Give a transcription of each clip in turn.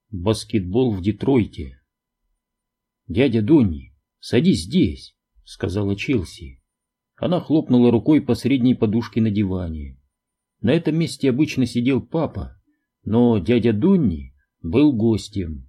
Баскетбол в Детройте. «Дядя Донни, садись здесь», — сказала Челси. Она хлопнула рукой по средней подушке на диване. На этом месте обычно сидел папа, но дядя Донни был гостем.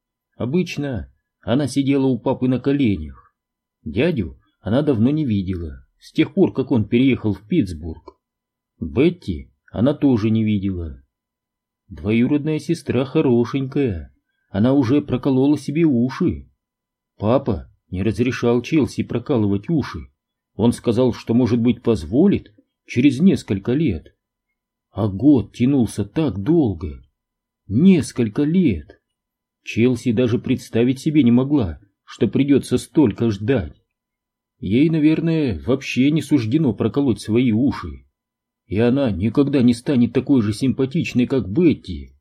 Обычно она сидела у папы на коленях. Дядю она давно не видела, с тех пор, как он переехал в Питтсбург. Бетти она тоже не видела. Двоюродная сестра хорошенькая, она уже проколола себе уши. Папа не разрешал Челси прокалывать уши. Он сказал, что, может быть, позволит через несколько лет. А год тянулся так долго. Несколько лет. Челси даже представить себе не могла, что придется столько ждать. Ей, наверное, вообще не суждено проколоть свои уши. И она никогда не станет такой же симпатичной, как Бетти.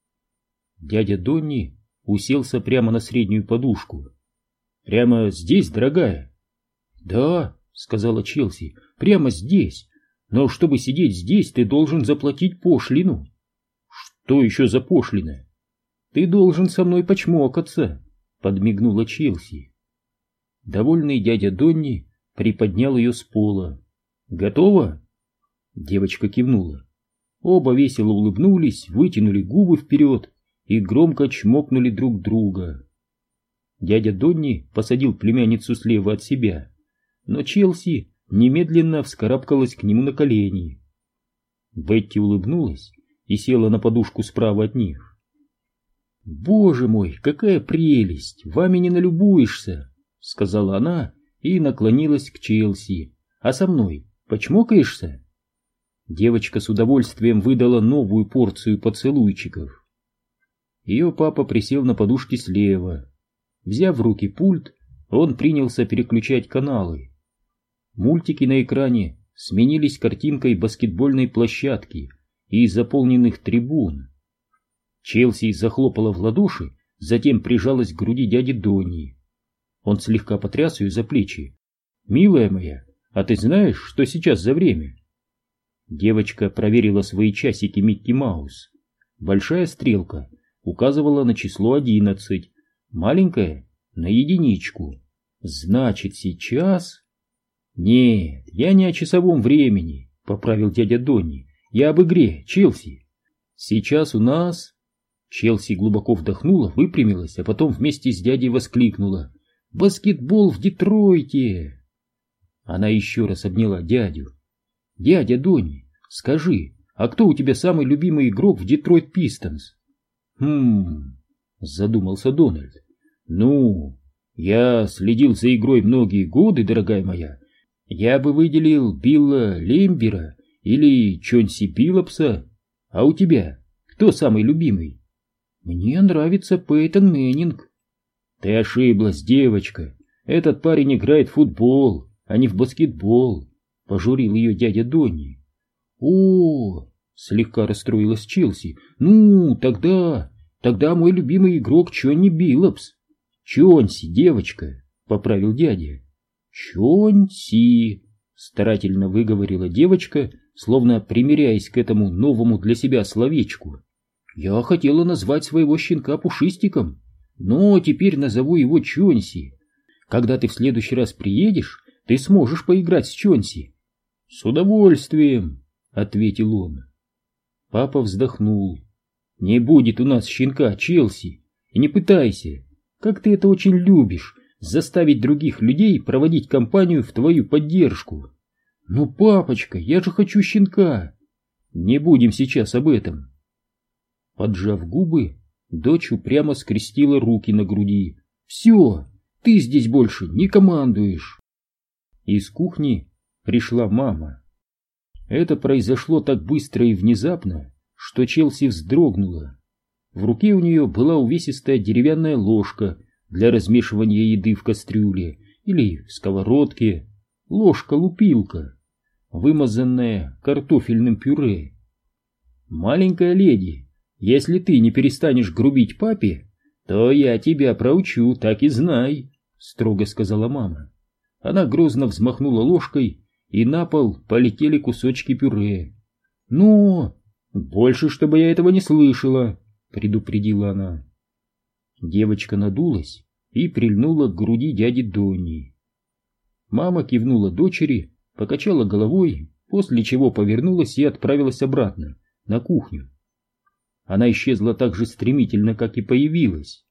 Дядя Донни уселся прямо на среднюю подушку. «Прямо здесь, дорогая?» «Да», — сказала Челси, — «прямо здесь. Но чтобы сидеть здесь, ты должен заплатить пошлину». «Что еще за пошлина?» «Ты должен со мной почмокаться», — подмигнула Челси. Довольный дядя Донни приподнял ее с пола. «Готово?» Девочка кивнула. Оба весело улыбнулись, вытянули губы вперед и громко чмокнули друг друга. Дядя Донни посадил племянницу слева от себя, но Челси немедленно вскарабкалась к нему на колени. Бетти улыбнулась и села на подушку справа от них. «Боже мой, какая прелесть! Вами не налюбуешься!» — сказала она и наклонилась к Челси. «А со мной почмокаешься?» Девочка с удовольствием выдала новую порцию поцелуйчиков. Ее папа присел на подушке слева. Взяв в руки пульт, он принялся переключать каналы. Мультики на экране сменились картинкой баскетбольной площадки и заполненных трибун. Челси захлопала в ладоши, затем прижалась к груди дяди Донни. Он слегка потряс ее за плечи. «Милая моя, а ты знаешь, что сейчас за время?» Девочка проверила свои часики Микки Маус. Большая стрелка указывала на число 11, маленькая — на единичку. Значит, сейчас... «Нет, я не о часовом времени», — поправил дядя Донни. «Я об игре, Челси. Сейчас у нас...» Челси глубоко вдохнула, выпрямилась, а потом вместе с дядей воскликнула: «Баскетбол в Детройте!» Она еще раз обняла дядю. «Дядя Донни, скажи, а кто у тебя самый любимый игрок в Детройт Пистонс?» Задумался Дональд. «Ну, я следил за игрой многие годы, дорогая моя. Я бы выделил Билла Лембера или Чонси Биллопса. А у тебя кто самый любимый?» «Мне нравится Пейтон Мэннинг». «Ты ошиблась, девочка. Этот парень играет в футбол, а не в баскетбол», — пожурил ее дядя Донни. «О, слегка расстроилась Челси. Ну, тогда мой любимый игрок Чонни Биллопс». «Чонси, девочка», — поправил дядя. «Чонси», — старательно выговорила девочка, словно примиряясь к этому новому для себя словечку. «Я хотела назвать своего щенка Пушистиком, но теперь назову его Чонси. Когда ты в следующий раз приедешь, ты сможешь поиграть с Чонси». «С удовольствием», — ответил он. Папа вздохнул. «Не будет у нас щенка, Челси, и не пытайся. Как ты это очень любишь, заставить других людей проводить кампанию в твою поддержку. Ну, папочка, я же хочу щенка. Не будем сейчас об этом». Поджав губы, дочь упрямо скрестила руки на груди. «Все, ты здесь больше не командуешь». Из кухни пришла мама. Это произошло так быстро и внезапно, что Челси вздрогнула. В руке у нее была увесистая деревянная ложка для размешивания еды в кастрюле или в сковородке, ложка-лупилка, вымазанная картофельным пюре. «Маленькая леди, если ты не перестанешь грубить папе, то я тебя проучу, так и знай», — строго сказала мама. Она грозно взмахнула ложкой, и на пол полетели кусочки пюре. «Ну, больше, чтобы я этого не слышала», — предупредила она. Девочка надулась и прильнула к груди дяди Донни. Мама кивнула дочери, покачала головой, после чего повернулась и отправилась обратно, на кухню. Она исчезла так же стремительно, как и появилась.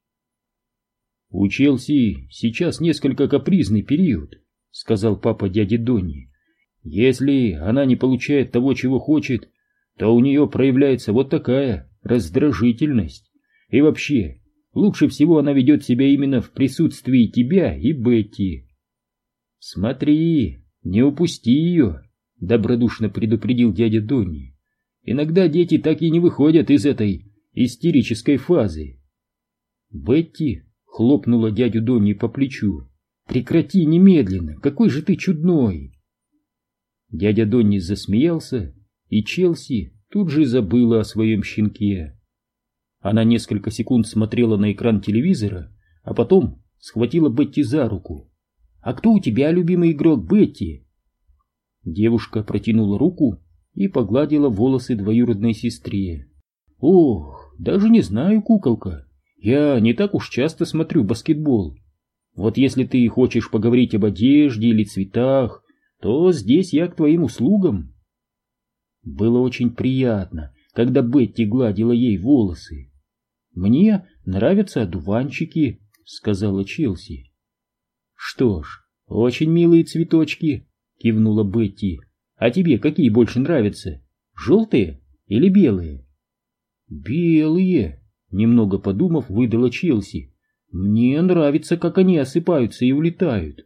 «У Челси сейчас несколько капризный период», — сказал папа дяде Донни. «Если она не получает того, чего хочет, то у нее проявляется вот такая раздражительность. И вообще, лучше всего она ведет себя именно в присутствии тебя и Бетти». «Смотри, не упусти ее», — добродушно предупредил дядя Донни. «Иногда дети так и не выходят из этой истерической фазы». Бетти хлопнула дядю Донни по плечу. «Прекрати немедленно! Какой же ты чудной!» Дядя Донни засмеялся, и Челси тут же забыла о своем щенке. Она несколько секунд смотрела на экран телевизора, а потом схватила Бетти за руку. «А кто у тебя любимый игрок, Бетти?» Девушка протянула руку и погладила волосы двоюродной сестре. «Ох, даже не знаю, куколка. Я не так уж часто смотрю баскетбол. Вот если ты хочешь поговорить об одежде или цветах, то здесь я к твоим услугам». Было очень приятно, когда Бетти гладила ей волосы. «Мне нравятся одуванчики», — сказала Челси. «Что ж, очень милые цветочки», — кивнула Бетти. «А тебе какие больше нравятся, желтые или белые?» «Белые», — немного подумав, выдала Челси. «Мне нравится, как они осыпаются и улетают».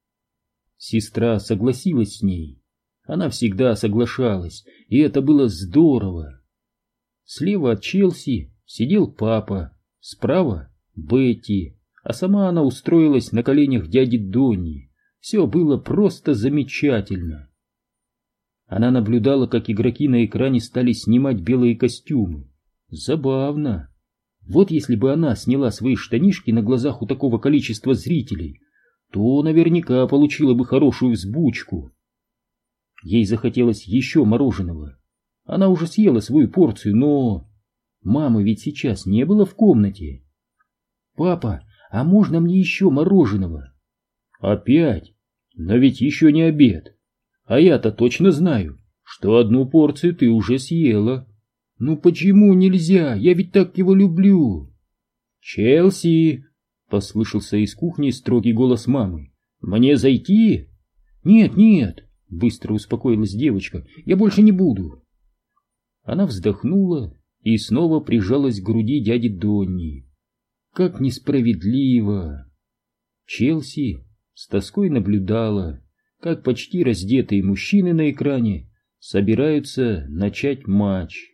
Сестра согласилась с ней. Она всегда соглашалась, и это было здорово. Слева от Челси сидел папа, справа — Бетти, а сама она устроилась на коленях дяди Донни. Все было просто замечательно. Она наблюдала, как игроки на экране стали снимать белые костюмы. Забавно. Вот если бы она сняла свои штанишки на глазах у такого количества зрителей, то наверняка получила бы хорошую взбучку. Ей захотелось еще мороженого. Она уже съела свою порцию, но... Мамы ведь сейчас не было в комнате. «Папа, а можно мне еще мороженого?» «Опять? Но ведь еще не обед. А я-то точно знаю, что одну порцию ты уже съела». «Ну почему нельзя? Я ведь так его люблю!» «Челси!» — послышался из кухни строгий голос мамы. «Мне зайти?» «Нет, нет!» — быстро успокоилась девочка. «Я больше не буду!» Она вздохнула и снова прижалась к груди дяди Донни. Как несправедливо! Челси с тоской наблюдала, как почти раздетые мужчины на экране собираются начать матч.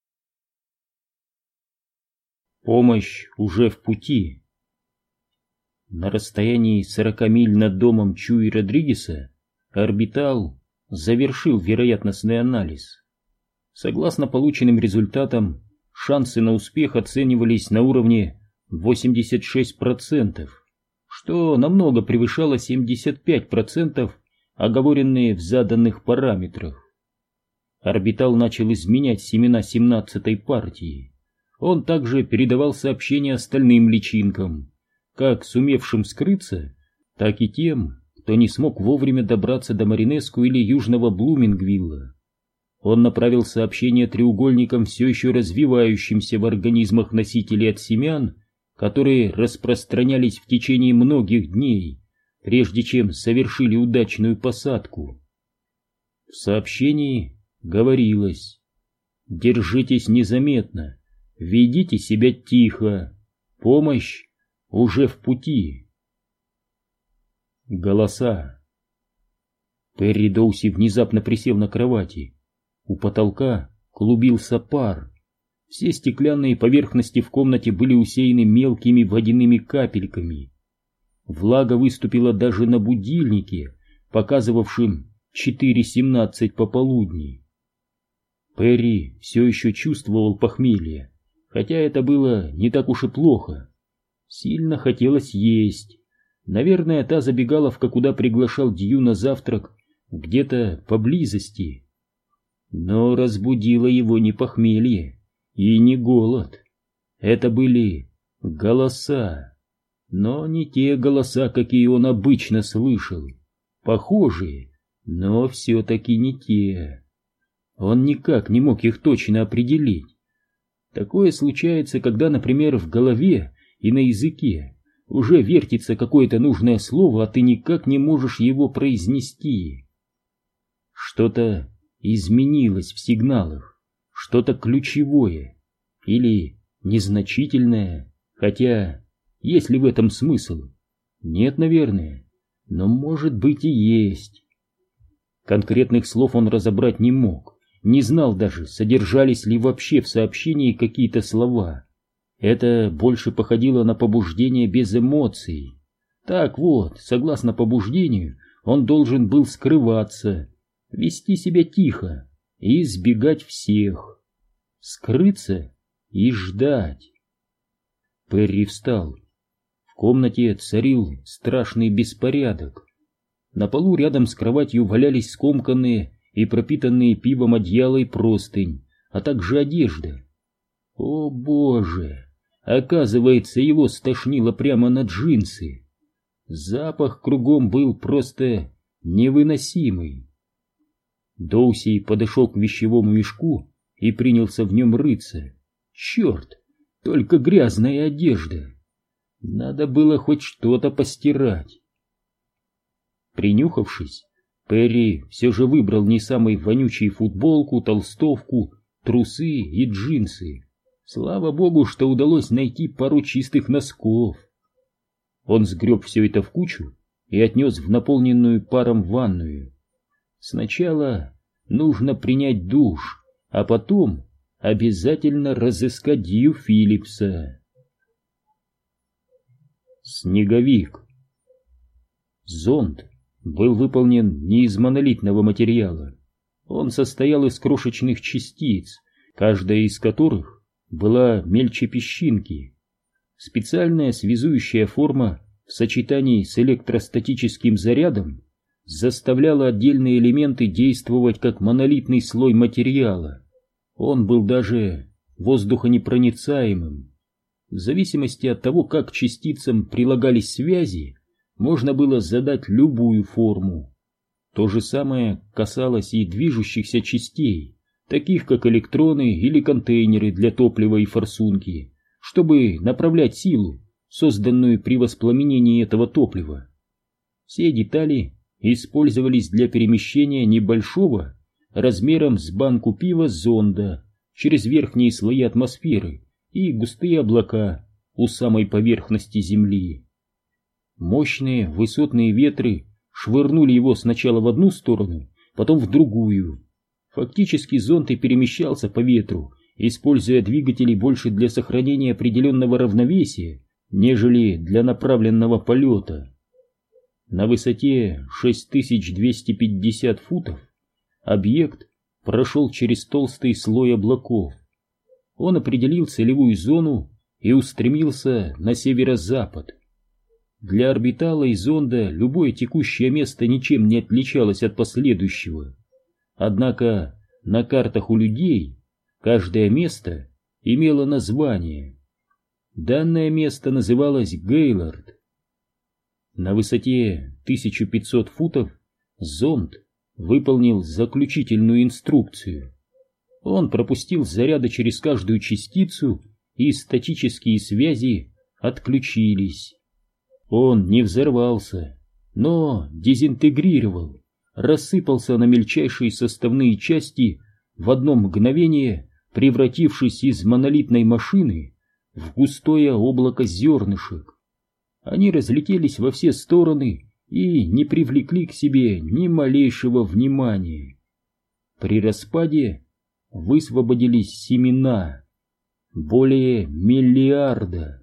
Помощь уже в пути. На расстоянии 40 миль над домом Чуи Родригеса орбитал завершил вероятностный анализ. Согласно полученным результатам, шансы на успех оценивались на уровне 86%, что намного превышало 75%, оговоренные в заданных параметрах. Орбитал начал изменять семена 17-й партии. Он также передавал сообщения остальным личинкам, как сумевшим скрыться, так и тем, кто не смог вовремя добраться до Маринеску или Южного Блумингвилла. Он направил сообщения треугольникам, все еще развивающимся в организмах носителей от семян, которые распространялись в течение многих дней, прежде чем совершили удачную посадку. В сообщении говорилось: «Держитесь незаметно, ведите себя тихо, помощь уже в пути». Голоса. Перри Доуси внезапно присел на кровати. У потолка клубился пар. Все стеклянные поверхности в комнате были усеяны мелкими водяными капельками. Влага выступила даже на будильнике, показывавшем 4:17 пополудни. Перри все еще чувствовал похмелье, хотя это было не так уж и плохо. Сильно хотелось есть. Наверное, та забегаловка, куда приглашал Дью на завтрак, где-то поблизости. Но разбудило его не похмелье и не голод. Это были Голоса. Но не те голоса, какие он обычно слышал. Похожие, но все-таки не те. Он никак не мог их точно определить. Такое случается, когда, например, в голове и на языке уже вертится какое-то нужное слово, а ты никак не можешь его произнести. Что-то изменилось в сигналах, что-то ключевое или незначительное, хотя есть ли в этом смысл? Нет, наверное, но может быть и есть. Конкретных слов он разобрать не мог, не знал даже, содержались ли вообще в сообщении какие-то слова. Это больше походило на побуждение без эмоций. Так вот, согласно побуждению, он должен был скрываться, вести себя тихо и избегать всех, скрыться и ждать. Перри встал. В комнате царил страшный беспорядок. На полу рядом с кроватью валялись скомканные и пропитанные пивом одеяло и простынь, а также одежда. О боже! Оказывается, его стошнило прямо на джинсы. Запах кругом был просто невыносимый. Доуси подошел к вещевому мешку и принялся в нем рыться. Черт! Только грязная одежда. Надо было хоть что-то постирать. Принюхавшись, Перри все же выбрал не самой вонючей футболку, толстовку, трусы и джинсы. Слава богу, что удалось найти пару чистых носков. Он сгреб все это в кучу и отнес в наполненную паром ванную. Сначала нужно принять душ, а потом обязательно разыскать Дью Филлипса. Снеговик. Зонд был выполнен не из монолитного материала. Он состоял из крошечных частиц, каждая из которых была мельче песчинки. Специальная связующая форма в сочетании с электростатическим зарядом заставляла отдельные элементы действовать как монолитный слой материала. Он был даже воздухонепроницаемым. В зависимости от того, как к частицам прилагались связи, можно было задать любую форму. То же самое касалось и движущихся частей, таких как электроны или контейнеры для топлива и форсунки, чтобы направлять силу, созданную при воспламенении этого топлива. Все детали использовались для перемещения небольшого, размером с банку пива, зонда через верхние слои атмосферы и густые облака у самой поверхности Земли. Мощные высотные ветры швырнули его сначала в одну сторону, потом в другую. Фактически зонд и перемещался по ветру, используя двигатели больше для сохранения определенного равновесия, нежели для направленного полета. На высоте 6250 футов объект прошел через толстый слой облаков. Он определил целевую зону и устремился на северо-запад. Для орбитала и зонда любое текущее место ничем не отличалось от последующего. Однако на картах у людей каждое место имело название. Данное место называлось Гейлорд. На высоте 1500 футов зонд выполнил заключительную инструкцию. Он пропустил заряды через каждую частицу, и статические связи отключились. Он не взорвался, но дезинтегрировал, рассыпался на мельчайшие составные части, в одно мгновение превратившись из монолитной машины в густое облако зернышек. Они разлетелись во все стороны и не привлекли к себе ни малейшего внимания. При распаде высвободились семена, более миллиарда.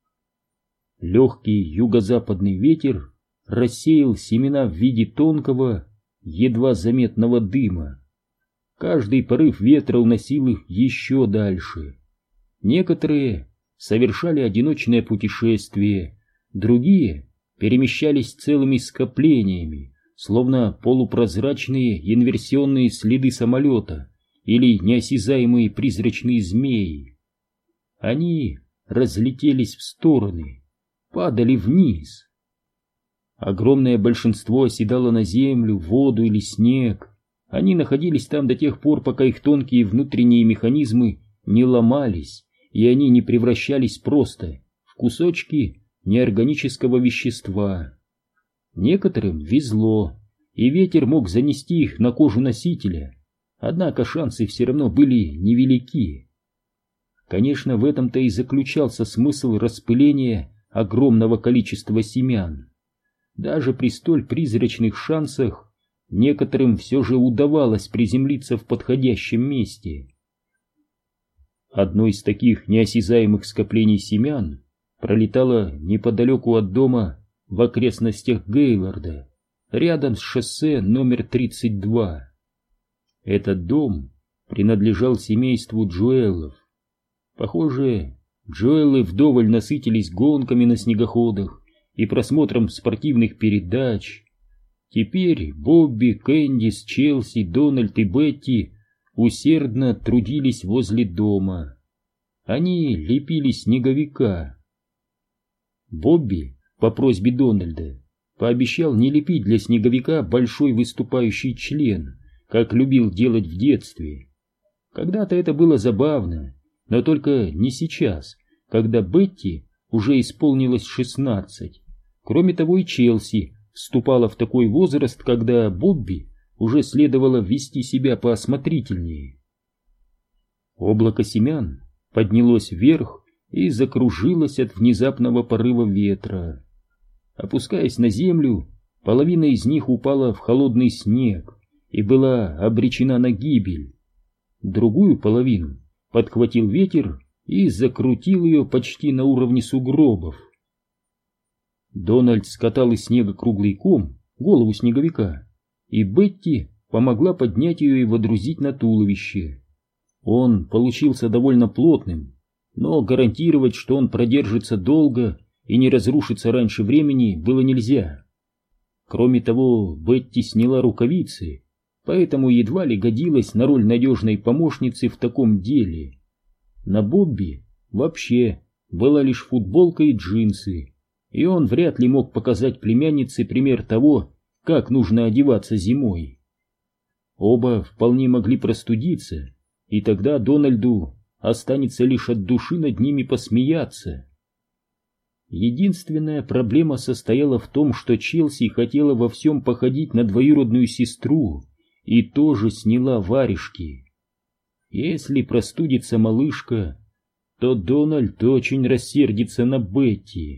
Легкий юго-западный ветер рассеял семена в виде тонкого, едва заметного дыма. Каждый порыв ветра уносил их еще дальше. Некоторые совершали одиночное путешествие, другие перемещались целыми скоплениями, словно полупрозрачные инверсионные следы самолета или неосязаемые призрачные змеи. Они разлетелись в стороны, падали вниз. Огромное большинство оседало на землю, воду или снег. Они находились там до тех пор, пока их тонкие внутренние механизмы не ломались, и они не превращались просто в кусочки неорганического вещества. Некоторым везло, и ветер мог занести их на кожу носителя, однако шансы все равно были невелики. Конечно, в этом-то и заключался смысл распыления огромного количества семян. Даже при столь призрачных шансах некоторым все же удавалось приземлиться в подходящем месте. Одно из таких неосязаемых скоплений семян пролетало неподалеку от дома в окрестностях Гейлорда, рядом с шоссе номер 32. Этот дом принадлежал семейству Джоэлов. Похоже, Джоэлы вдоволь насытились гонками на снегоходах и просмотром спортивных передач. Теперь Бобби, Кэндис, Челси, Дональд и Бетти усердно трудились возле дома. Они лепили снеговика. Бобби, по просьбе Дональда, пообещал не лепить для снеговика большой выступающий член, как любил делать в детстве. Когда-то это было забавно, но только не сейчас, когда Бетти уже исполнилось 16. Кроме того, и Челси вступала в такой возраст, когда Бобби уже следовало вести себя поосмотрительнее. Облако семян поднялось вверх и закружилось от внезапного порыва ветра. Опускаясь на землю, половина из них упала в холодный снег и была обречена на гибель. Другую половину подхватил ветер и закрутил ее почти на уровне сугробов. Дональд скатал из снега круглый ком, голову снеговика, и Бетти помогла поднять ее и водрузить на туловище. Он получился довольно плотным, но гарантировать, что он продержится долго и не разрушится раньше времени, было нельзя. Кроме того, Бетти сняла рукавицы, поэтому едва ли годилась на роль надежной помощницы в таком деле. На Бобби вообще была лишь футболка и джинсы, и он вряд ли мог показать племяннице пример того, как нужно одеваться зимой. Оба вполне могли простудиться, и тогда Дональду останется лишь от души над ними посмеяться. Единственная проблема состояла в том, что Челси хотела во всем походить на двоюродную сестру и тоже сняла варежки. Если простудится малышка, то Дональд очень рассердится на Бетти.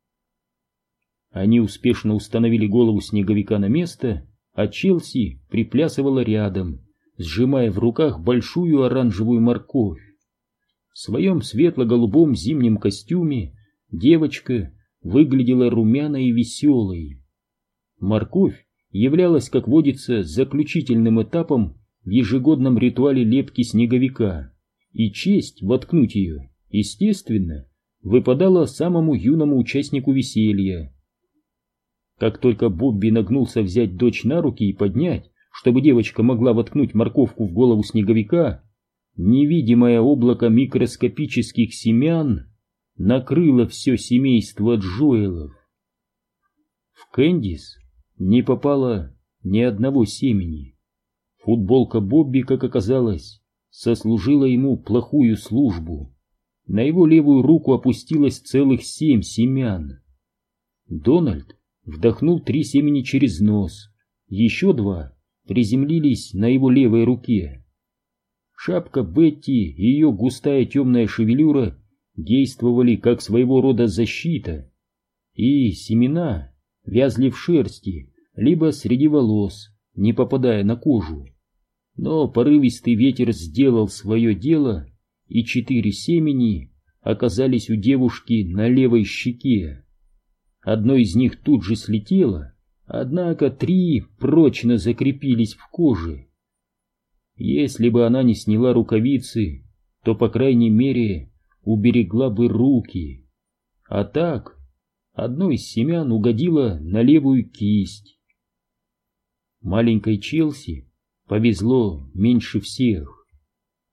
Они успешно установили голову снеговика на место, а Челси приплясывала рядом, сжимая в руках большую оранжевую морковь. В своем светло-голубом зимнем костюме девочка выглядела румяной и веселой. Морковь являлась, как водится, заключительным этапом в ежегодном ритуале лепки снеговика, и честь воткнуть ее, естественно, выпадала самому юному участнику веселья. Как только Бобби нагнулся взять дочь на руки и поднять, чтобы девочка могла воткнуть морковку в голову снеговика, невидимое облако микроскопических семян накрыло все семейство Джоэлов. В Кэндис не попало ни одного семени. Футболка Бобби, как оказалось, сослужила ему плохую службу. На его левую руку опустилось целых 7 семян. Дональд вдохнул 3 семени через нос, еще 2 приземлились на его левой руке. Шапка Бетти и ее густая темная шевелюра действовали как своего рода защита, и семена вязли в шерсти, либо среди волос, не попадая на кожу. Но порывистый ветер сделал свое дело, и 4 семени оказались у девушки на левой щеке. Одно из них тут же слетело, однако 3 прочно закрепились в коже. Если бы она не сняла рукавицы, то, по крайней мере, уберегла бы руки. А так, одно из семян угодило на левую кисть. Маленькой Челси повезло меньше всех.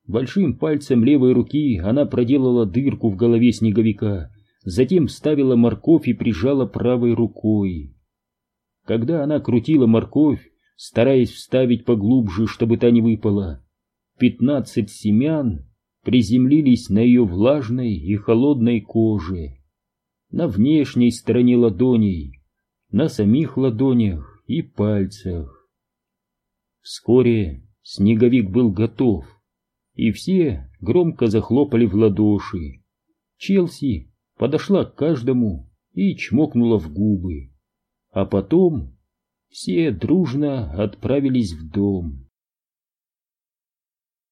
Большим пальцем левой руки она проделала дырку в голове снеговика, затем вставила морковь и прижала правой рукой. Когда она крутила морковь, стараясь вставить поглубже, чтобы та не выпала, 15 семян приземлились на ее влажной и холодной коже, на внешней стороне ладоней, на самих ладонях и пальцах. Вскоре снеговик был готов, и все громко захлопали в ладоши. Челси подошла к каждому и чмокнула в губы, а потом все дружно отправились в дом.